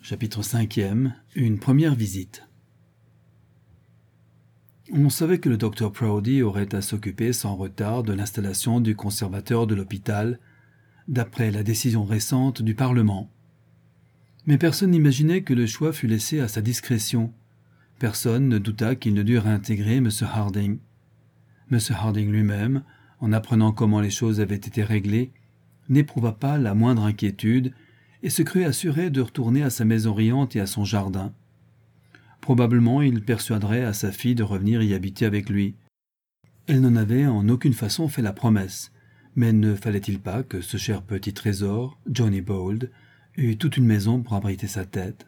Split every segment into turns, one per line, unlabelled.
Chapitre 5e. Une première visite. On savait que le Dr Proudie aurait à s'occuper sans retard de l'installation du conservateur de l'hôpital, d'après la décision récente du Parlement. Mais personne n'imaginait que le choix fût laissé à sa discrétion. Personne ne douta qu'il ne dût réintégrer M. Harding. M. Harding lui-même, en apprenant comment les choses avaient été réglées, n'éprouva pas la moindre inquiétude et se crut assuré de retourner à sa maison riante et à son jardin. Probablement il persuaderait à sa fille de revenir y habiter avec lui. Elle n'en avait en aucune façon fait la promesse, mais ne fallait-il pas que ce cher petit trésor, Johnny Bold, eût toute une maison pour abriter sa tête?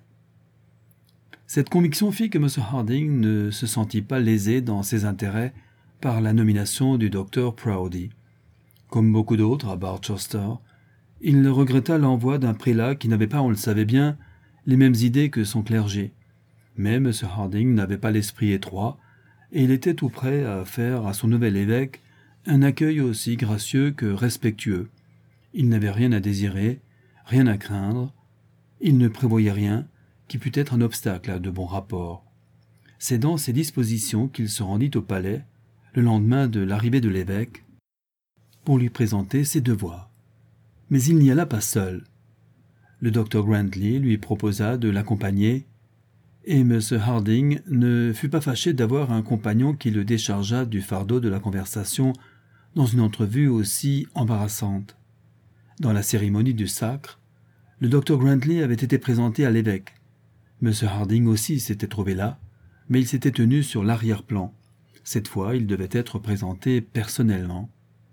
Cette conviction fit que M. Harding ne se sentit pas lésé dans ses intérêts par la nomination du Dr Proudie. Comme beaucoup d'autres à Barchester, il regretta l'envoi d'un prélat qui n'avait pas, on le savait bien, les mêmes idées que son clergé. Mais M. Harding n'avait pas l'esprit étroit, et il était tout prêt à faire à son nouvel évêque un accueil aussi gracieux que respectueux. Il n'avait rien à désirer, rien à craindre, il ne prévoyait rien qui pût être un obstacle à de bons rapports. C'est dans ces dispositions qu'il se rendit au palais, le lendemain de l'arrivée de l'évêque, pour lui présenter ses devoirs. Mais il n'y alla pas seul. Le docteur Grantley lui proposa de l'accompagner, et M. Harding ne fut pas fâché d'avoir un compagnon qui le déchargeât du fardeau de la conversation dans une entrevue aussi embarrassante. Dans la cérémonie du sacre, le docteur Grantley avait été présenté à l'évêque. M. Harding aussi s'était trouvé là, mais il s'était tenu sur l'arrière-plan. Cette fois, il devait être présenté personnellement.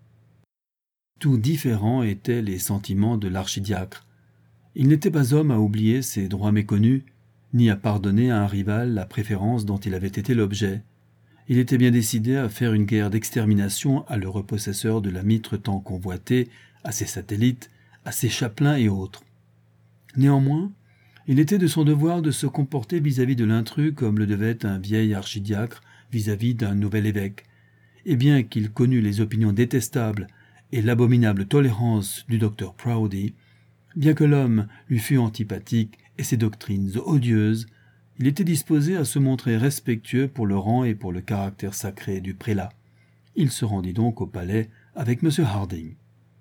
Tout différents étaient les sentiments de l'archidiacre. Il n'était pas homme à oublier ses droits méconnus, ni à pardonner à un rival la préférence dont il avait été l'objet. Il était bien décidé à faire une guerre d'extermination à l'heureux possesseur de la mitre tant convoitée, à ses satellites, à ses chapelains et autres. Néanmoins, il était de son devoir de se comporter vis-à-vis de l'intrus comme le devait un vieil archidiacre vis-à-vis d'un nouvel évêque, et bien qu'il connût les opinions détestables et l'abominable tolérance du Dr Proudie, bien que l'homme lui fût antipathique et ses doctrines odieuses, il était disposé à se montrer respectueux pour le rang et pour le caractère sacré du prélat. Il se rendit donc au palais avec M. Harding.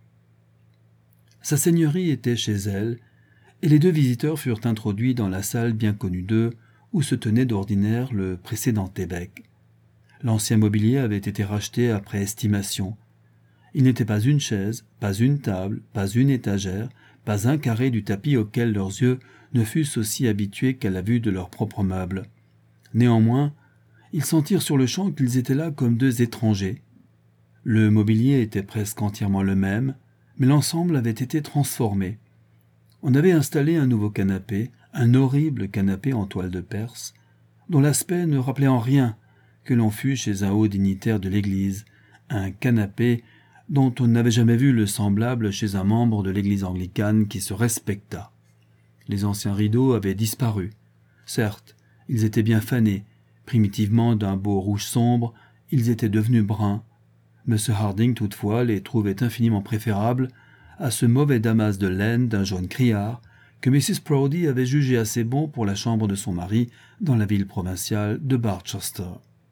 Sa seigneurie était chez elle, et les deux visiteurs furent introduits dans la salle bien connue d'eux, où se tenait d'ordinaire le précédent évêque. L'ancien mobilier avait été racheté après estimation. Il n'était pas une chaise, pas une table, pas une étagère, pas un carré du tapis auquel leurs yeux ne fussent aussi habitués qu'à la vue de leurs propres meubles. Néanmoins, ils sentirent sur le champ qu'ils étaient là comme deux étrangers. Le mobilier était presque entièrement le même, mais l'ensemble avait été transformé. On avait installé un nouveau canapé, un horrible canapé en toile de Perse, dont l'aspect ne rappelait en rien que l'on fût chez un haut dignitaire de l'Église, un canapé dont on n'avait jamais vu le semblable chez un membre de l'Église anglicane qui se respectât. Les anciens rideaux avaient disparu. Certes, ils étaient bien fanés. Primitivement d'un beau rouge sombre, ils étaient devenus bruns. M. Harding, toutefois, les trouvait infiniment préférables à ce mauvais damas de laine d'un jaune criard que Mrs. Proudie avait jugé assez bon pour la chambre de son mari dans la ville provinciale de Barchester.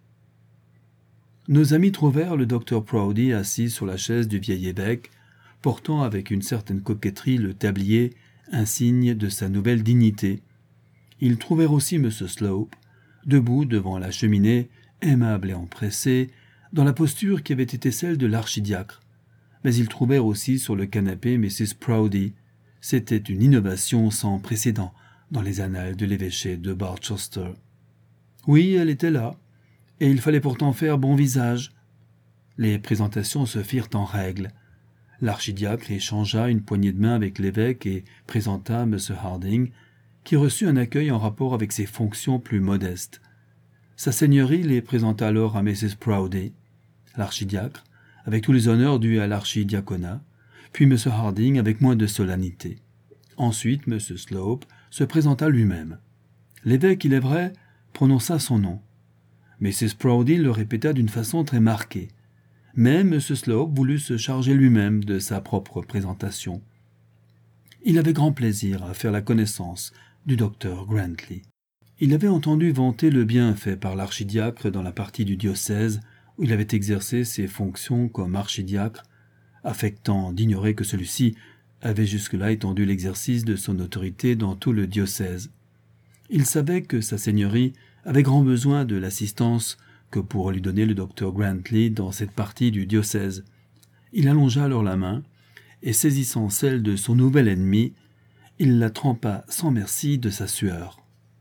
Nos amis trouvèrent le Dr Proudie assis sur la chaise du vieil évêque, portant avec une certaine coquetterie le tablier, insigne de sa nouvelle dignité. Ils trouvèrent aussi M. Slope, debout devant la cheminée, aimable et empressé, dans la posture qui avait été celle de l'archidiacre. Mais ils trouvèrent aussi sur le canapé Mrs. Proudie. C'était une innovation sans précédent dans les annales de l'évêché de Barchester. Oui, elle était là, et il fallait pourtant faire bon visage. Les présentations se firent en règle. L'archidiacre échangea une poignée de main avec l'évêque et présenta M. Harding, qui reçut un accueil en rapport avec ses fonctions plus modestes. Sa seigneurie les présenta alors à Mrs. Proudie. L'archidiacre, avec tous les honneurs dus à l'archidiaconat, puis M. Harding avec moins de solennité. Ensuite, M. Slope se présenta lui-même. L'évêque, il est vrai, prononça son nom. Mrs. Proudie le répéta d'une façon très marquée. Mais M. Slope voulut se charger lui-même de sa propre présentation. Il avait grand plaisir à faire la connaissance du docteur Grantley. Il avait entendu vanter le bien fait par l'archidiacre dans la partie du diocèse où il avait exercé ses fonctions comme archidiacre, affectant d'ignorer que celui-ci avait jusque-là étendu l'exercice de son autorité dans tout le diocèse. Il savait que sa seigneurie avait grand besoin de l'assistance que pourrait lui donner le docteur Grantley dans cette partie du diocèse. Il allongea alors la main, et saisissant celle de son nouvel ennemi, il la trempa sans merci de sa sueur.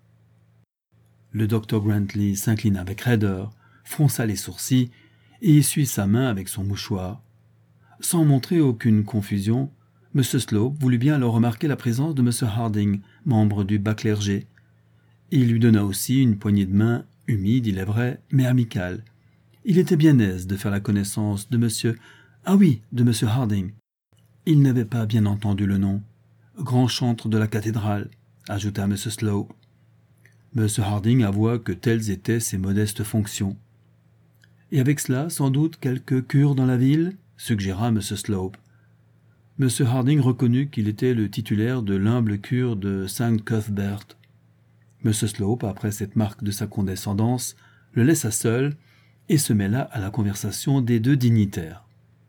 Le docteur Grantley s'inclina avec raideur, fronça les sourcils et essuie sa main avec son mouchoir. Sans montrer aucune confusion, M. Slope voulut bien alors remarquer la présence de M. Harding, membre du bas clergé. Il lui donna aussi une poignée de main, humide, il est vrai, mais amicale. Il était bien aise de faire la connaissance de M. Ah oui, de M. Harding. Il n'avait pas bien entendu le nom. Grand chantre de la cathédrale, ajouta M. Slope. M. Harding avoua que telles étaient ses modestes fonctions. Et avec cela, sans doute, quelques cures dans la ville, suggéra M. Slope. M. Harding reconnut qu'il était le titulaire de l'humble cure de St. Cuthbert. M. Slope, après cette marque de sa condescendance, le laissa seul et se mêla à la conversation des deux dignitaires.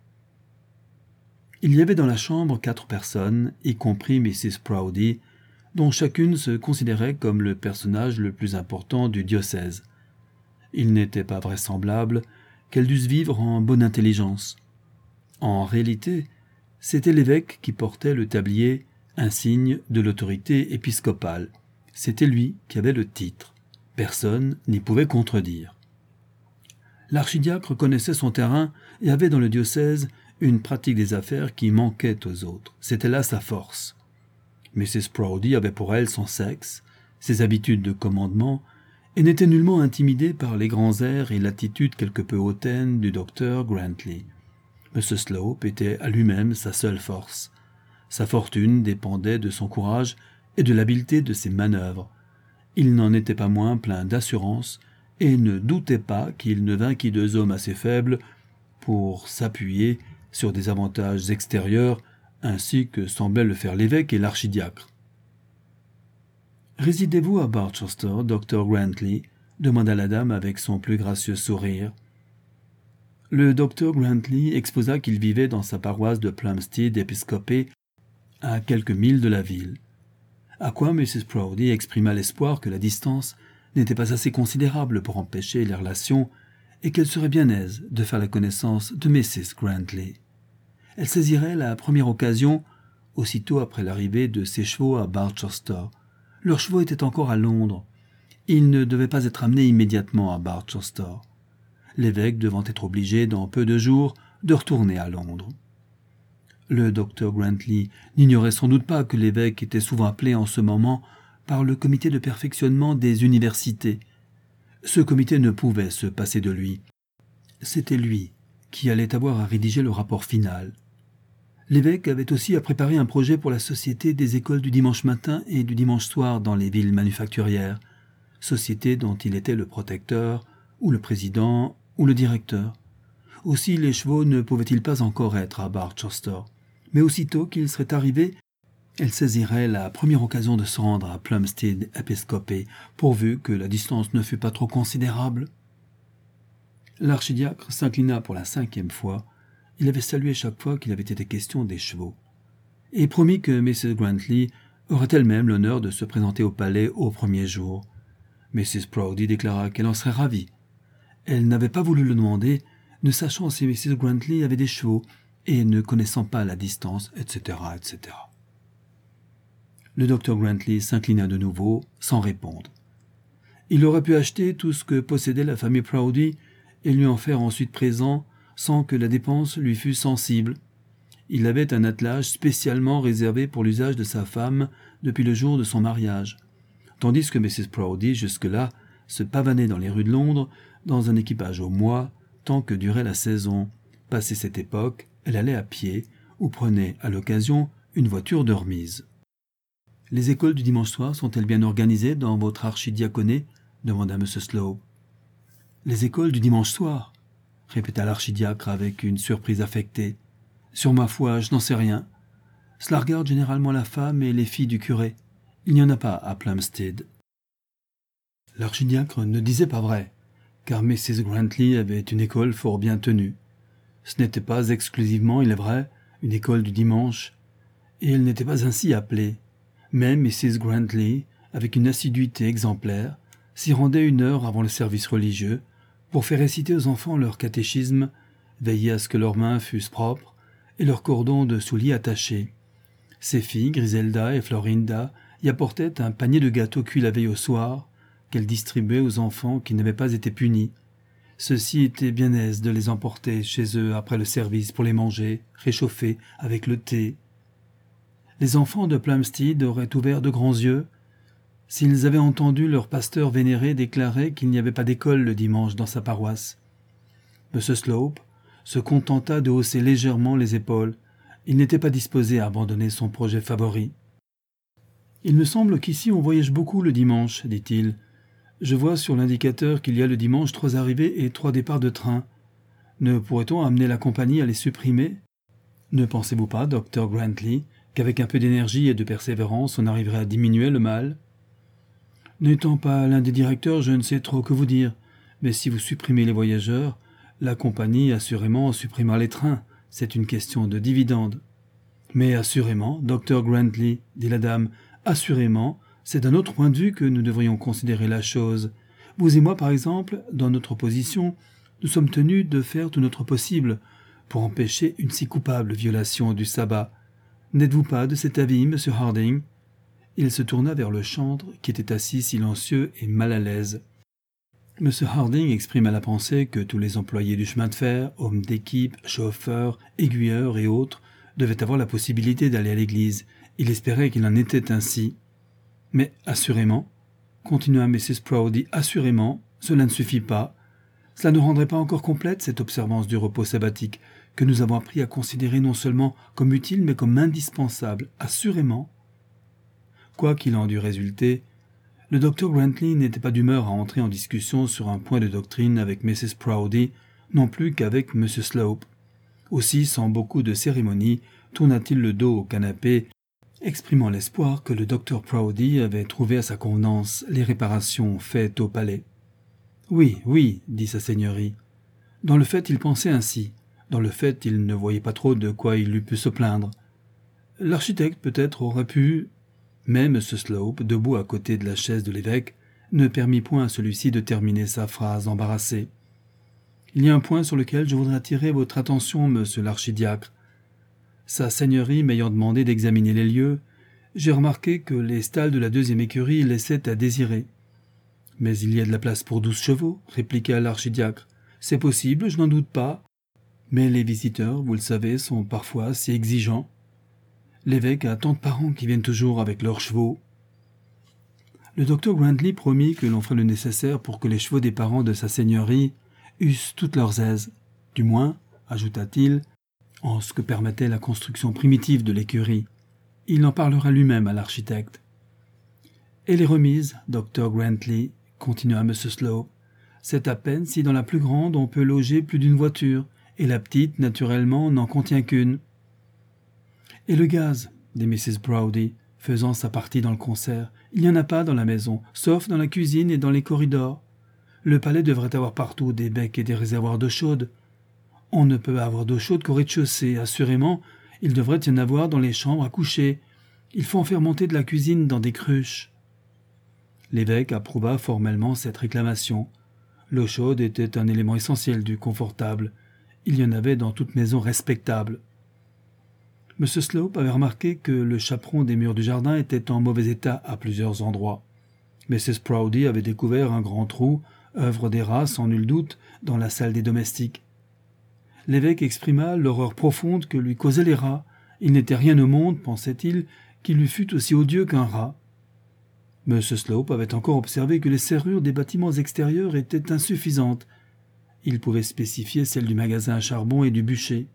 Il y avait dans la chambre 4 personnes, y compris Mrs. Proudie, dont chacune se considérait comme le personnage le plus important du diocèse. Il n'était pas vraisemblable qu'elles dussent vivre en bonne intelligence. En réalité, c'était l'évêque qui portait le tablier, insigne de l'autorité épiscopale. C'était lui qui avait le titre. Personne n'y pouvait contredire. L'archidiacre connaissait son terrain et avait dans le diocèse une pratique des affaires qui manquait aux autres. C'était là sa force. Mrs. Proudie avait pour elle son sexe, ses habitudes de commandement, et n'était nullement intimidée par les grands airs et l'attitude quelque peu hautaine du docteur Grantley. M. Slope était à lui-même sa seule force. Sa fortune dépendait de son courage et de l'habileté de ses manœuvres. Il n'en était pas moins plein d'assurance et ne doutait pas qu'il ne vainquît 2 hommes assez faibles pour s'appuyer sur des avantages extérieurs ainsi que semblaient le faire l'évêque et l'archidiacre. « Résidez-vous à Barchester, docteur Grantley ?» demanda la dame avec son plus gracieux sourire. Le docteur Grantley exposa qu'il vivait dans sa paroisse de Plumstead Episcopé, à quelques milles de la ville. À quoi Mrs. Proudie exprima l'espoir que la distance n'était pas assez considérable pour empêcher les relations et qu'elle serait bien aise de faire la connaissance de Mrs. Grantley. Elle saisirait la première occasion, aussitôt après l'arrivée de ses chevaux à Barchester. Leurs chevaux étaient encore à Londres. Ils ne devaient pas être amenés immédiatement à Barchester. L'évêque devant être obligé, dans peu de jours, de retourner à Londres. Le docteur Grantley n'ignorait sans doute pas que l'évêque était souvent appelé en ce moment par le comité de perfectionnement des universités. Ce comité ne pouvait se passer de lui. C'était lui qui allait avoir à rédiger le rapport final. L'évêque avait aussi à préparer un projet pour la société des écoles du dimanche matin et du dimanche soir dans les villes manufacturières, société dont il était le protecteur, ou le président, ou le directeur. Aussi les chevaux ne pouvaient-ils pas encore être à Barchester, mais aussitôt qu'ils seraient arrivés, elle saisirait la première occasion de se rendre à Plumstead Episcopé, pourvu que la distance ne fût pas trop considérable. L'archidiacre s'inclina pour la 5e fois. Il avait salué chaque fois qu'il avait été question des chevaux, et promit que Mrs. Grantley aurait elle-même l'honneur de se présenter au palais au premier jour. Mrs. Proudie déclara qu'elle en serait ravie. Elle n'avait pas voulu le demander, ne sachant si Mrs. Grantley avait des chevaux, et ne connaissant pas la distance, etc., etc. Le docteur Grantley s'inclina de nouveau, sans répondre. Il aurait pu acheter tout ce que possédait la famille Proudie et lui en faire ensuite présent sans que la dépense lui fût sensible. Il avait un attelage spécialement réservé pour l'usage de sa femme depuis le jour de son mariage, tandis que Mrs. Proudie, jusque-là, se pavanait dans les rues de Londres dans un équipage au mois, tant que durait la saison. Passé cette époque, elle allait à pied ou prenait, à l'occasion, une voiture de remise. « Les écoles du dimanche soir sont-elles bien organisées dans votre archidiaconé ?» demanda M. Slope. « Les écoles du dimanche soir ?» répéta l'archidiacre avec une surprise affectée. « Sur ma foi, je n'en sais rien. Cela regarde généralement la femme et les filles du curé. Il n'y en a pas à Plumstead. L'archidiacre ne disait pas vrai, car Mrs. Grantley avait une école fort bien tenue. Ce n'était pas exclusivement, il est vrai, une école du dimanche, et elle n'était pas ainsi appelée. Mais Mrs. Grantley, avec une assiduité exemplaire, s'y rendait 1 heure avant le service religieux pour faire réciter aux enfants leur catéchisme, veiller à ce que leurs mains fussent propres et leurs cordons de souliers attachés. Ses filles, Griselda et Florinda, y apportaient un panier de gâteaux cuits la veille au soir, qu'elle distribuait aux enfants qui n'avaient pas été punis. Ceux-ci étaient bien aise de les emporter chez eux après le service pour les manger, réchauffés avec le thé. Les enfants de Plumstead auraient ouvert de grands yeux s'ils avaient entendu leur pasteur vénéré déclarer qu'il n'y avait pas d'école le dimanche dans sa paroisse. M. Slope se contenta de hausser légèrement les épaules. Il n'était pas disposé à abandonner son projet favori. « Il me semble qu'ici on voyage beaucoup le dimanche, dit-il. Je vois sur l'indicateur qu'il y a le dimanche 3 arrivées et 3 départs de train. Ne pourrait-on amener la compagnie à les supprimer? Ne pensez-vous pas, docteur Grantley, qu'avec un peu d'énergie et de persévérance on arriverait à diminuer le mal? N'étant pas l'un des directeurs, je ne sais trop que vous dire, mais si vous supprimez les voyageurs, la compagnie assurément supprimera les trains. C'est une question de dividendes. Mais assurément, docteur Grantley, dit la dame, assurément, c'est d'un autre point de vue que nous devrions considérer la chose. Vous et moi, par exemple, dans notre position, nous sommes tenus de faire tout notre possible pour empêcher une si coupable violation du sabbat. N'êtes-vous pas de cet avis, monsieur Harding? Il se tourna vers le chantre, qui était assis silencieux et mal à l'aise. M. Harding exprima la pensée que tous les employés du chemin de fer, hommes d'équipe, chauffeurs, aiguilleurs et autres, devaient avoir la possibilité d'aller à l'église. Il espérait qu'il en était ainsi. Mais assurément, continua Mrs. Proudie, assurément, cela ne suffit pas. Cela ne rendrait pas encore complète cette observance du repos sabbatique, que nous avons appris à considérer non seulement comme utile, mais comme indispensable, assurément. Quoi qu'il en dût résulter, le docteur Grantley n'était pas d'humeur à entrer en discussion sur un point de doctrine avec Mrs. Proudie, non plus qu'avec M. Slope. Aussi, sans beaucoup de cérémonie, tourna-t-il le dos au canapé, exprimant l'espoir que le docteur Proudie avait trouvé à sa convenance les réparations faites au palais. « Oui, oui, dit sa seigneurie. Dans le fait, il pensait ainsi. Dans le fait, il ne voyait pas trop de quoi il eût pu se plaindre. L'architecte, peut-être, aurait pu... » Mais M. Slope, debout à côté de la chaise de l'évêque, ne permit point à celui-ci de terminer sa phrase embarrassée. « Il y a un point sur lequel je voudrais attirer votre attention, monsieur l'archidiacre. Sa seigneurie m'ayant demandé d'examiner les lieux, j'ai remarqué que les stalles de la 2e écurie laissaient à désirer. »« Mais il y a de la place pour 12 chevaux, répliqua l'archidiacre. C'est possible, je n'en doute pas. Mais les visiteurs, vous le savez, sont parfois si exigeants. L'évêque a tant de parents qui viennent toujours avec leurs chevaux. » Le docteur Grantley promit que l'on ferait le nécessaire pour que les chevaux des parents de sa seigneurie eussent toutes leurs aises. Du moins, ajouta-t-il, en ce que permettait la construction primitive de l'écurie. Il en parlera lui-même à l'architecte. « Et les remises, docteur Grantley, continua M. Slope, c'est à peine si dans la plus grande on peut loger plus d'une voiture, et la petite, naturellement, n'en contient qu'une. » « Et le gaz, dit Mrs. Proudie, faisant sa partie dans le concert, il n'y en a pas dans la maison, sauf dans la cuisine et dans les corridors. Le palais devrait avoir partout des becs et des réservoirs d'eau chaude. On ne peut avoir d'eau chaude qu'au rez-de-chaussée, assurément, il devrait y en avoir dans les chambres à coucher. Il faut en faire monter de la cuisine dans des cruches. » L'évêque approuva formellement cette réclamation. L'eau chaude était un élément essentiel du confortable. Il y en avait dans toute maison respectable. M. Slope avait remarqué que le chaperon des murs du jardin était en mauvais état à plusieurs endroits. Mrs. Proudie avait découvert un grand trou, œuvre des rats sans nul doute, dans la salle des domestiques. L'évêque exprima l'horreur profonde que lui causaient les rats. Il n'était rien au monde, pensait-il, qui lui fût aussi odieux qu'un rat. M. Slope avait encore observé que les serrures des bâtiments extérieurs étaient insuffisantes. Il pouvait spécifier celles du magasin à charbon et du bûcher.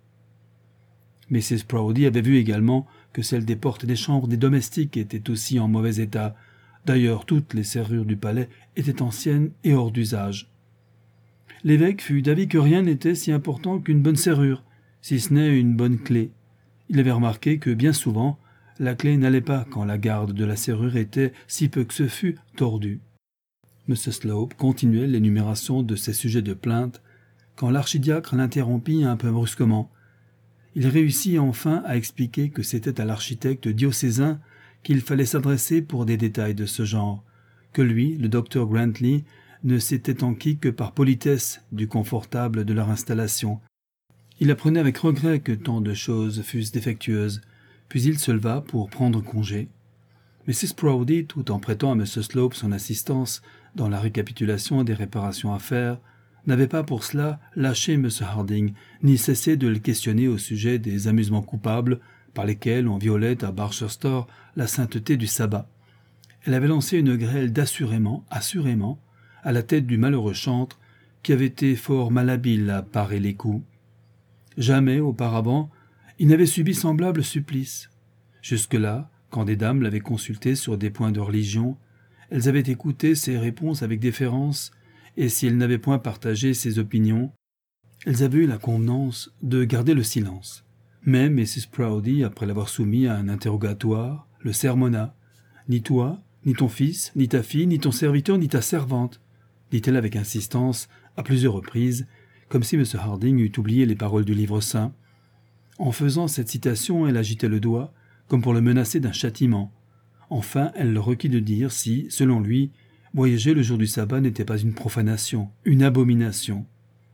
Mrs. Proudie avait vu également que celles des portes des chambres des domestiques étaient aussi en mauvais état. D'ailleurs, toutes les serrures du palais étaient anciennes et hors d'usage. L'évêque fut d'avis que rien n'était si important qu'une bonne serrure, si ce n'est une bonne clé. Il avait remarqué que, bien souvent, la clé n'allait pas quand la garde de la serrure était, si peu que ce fût, tordue. M. Slope continuait l'énumération de ses sujets de plainte quand l'archidiacre l'interrompit un peu brusquement. Il réussit enfin à expliquer que c'était à l'architecte diocésain qu'il fallait s'adresser pour des détails de ce genre, que lui, le docteur Grantley, ne s'était enquis que par politesse du confortable de leur installation. Il apprenait avec regret que tant de choses fussent défectueuses, puis il se leva pour prendre congé. Mrs. Proudie, tout en prêtant à M. Slope son assistance dans la récapitulation des réparations à faire, n'avait pas pour cela lâché M. Harding, ni cessé de le questionner au sujet des amusements coupables par lesquels on violait à Barchester la sainteté du sabbat. Elle avait lancé une grêle d'assurément, à la tête du malheureux chantre, qui avait été fort malhabile à parer les coups. Jamais, auparavant, il n'avait subi semblable supplice. Jusque-là, quand des dames l'avaient consulté sur des points de religion, elles avaient écouté ses réponses avec déférence, et si elles n'avaient point partagé ses opinions, elles avaient eu la convenance de garder le silence. Mais Mrs. Proudie, après l'avoir soumis à un interrogatoire, le sermonna. « Ni toi, ni ton fils, ni ta fille, ni ton serviteur, ni ta servante », dit-elle avec insistance, à plusieurs reprises, comme si M. Harding eût oublié les paroles du livre saint. En faisant cette citation, elle agitait le doigt, comme pour le menacer d'un châtiment. Enfin, elle le requit de dire si, selon lui, voyager le jour du sabbat n'était pas une profanation, une abomination.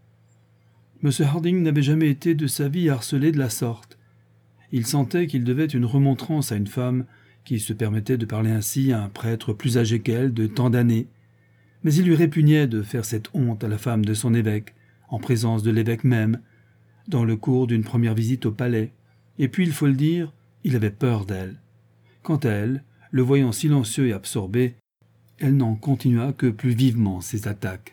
M. Harding n'avait jamais été de sa vie harcelé de la sorte. Il sentait qu'il devait une remontrance à une femme qui se permettait de parler ainsi à un prêtre plus âgé qu'elle de tant d'années. Mais il lui répugnait de faire cette honte à la femme de son évêque, en présence de l'évêque même, dans le cours d'une première visite au palais, et puis, il faut le dire, il avait peur d'elle. Quant à elle, le voyant silencieux et absorbé, elle n'en continua que plus vivement ses attaques.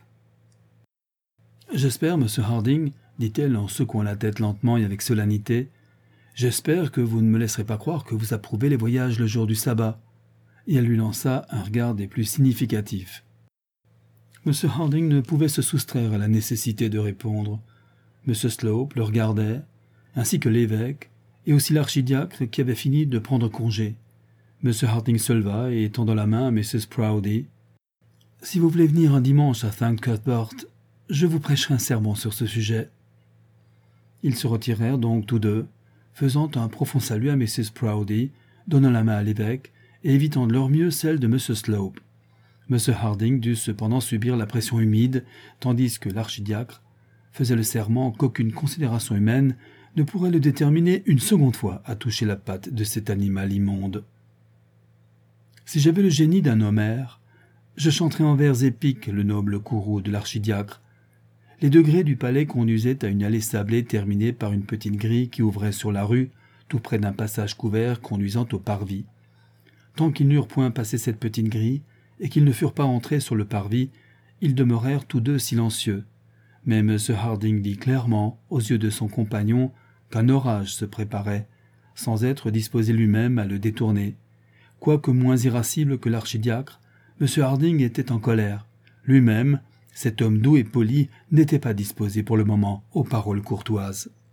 « J'espère, M. Harding, dit-elle en secouant la tête lentement et avec solennité, « j'espère que vous ne me laisserez pas croire que vous approuvez les voyages le jour du sabbat. » Et elle lui lança un regard des plus significatifs. M. Harding ne pouvait se soustraire à la nécessité de répondre. M. Slope le regardait, ainsi que l'évêque, et aussi l'archidiacre qui avait fini de prendre congé. M. Harding se leva et tendant la main à Mrs. Proudie. « Si vous voulez venir un dimanche à St. Cuthbert, je vous prêcherai un sermon sur ce sujet. » Ils se retirèrent donc tous deux, faisant un profond salut à Mrs. Proudie, donnant la main à l'évêque et évitant de leur mieux celle de M. Slope. M. Harding dut cependant subir la pression humide, tandis que l'archidiacre faisait le serment qu'aucune considération humaine ne pourrait le déterminer une seconde fois à toucher la patte de cet animal immonde. Si j'avais le génie d'un Homère, je chanterais en vers épiques le noble courroux de l'archidiacre. Les degrés du palais conduisaient à une allée sablée terminée par une petite grille qui ouvrait sur la rue, tout près d'un passage couvert conduisant au parvis. Tant qu'ils n'eurent point passé cette petite grille, et qu'ils ne furent pas entrés sur le parvis, ils demeurèrent tous deux silencieux. Mais M. Harding vit clairement, aux yeux de son compagnon, qu'un orage se préparait, sans être disposé lui-même à le détourner. Quoique moins irascible que l'archidiacre, M. Harding était en colère. Lui-même, cet homme doux et poli, n'était pas disposé pour le moment aux paroles courtoises.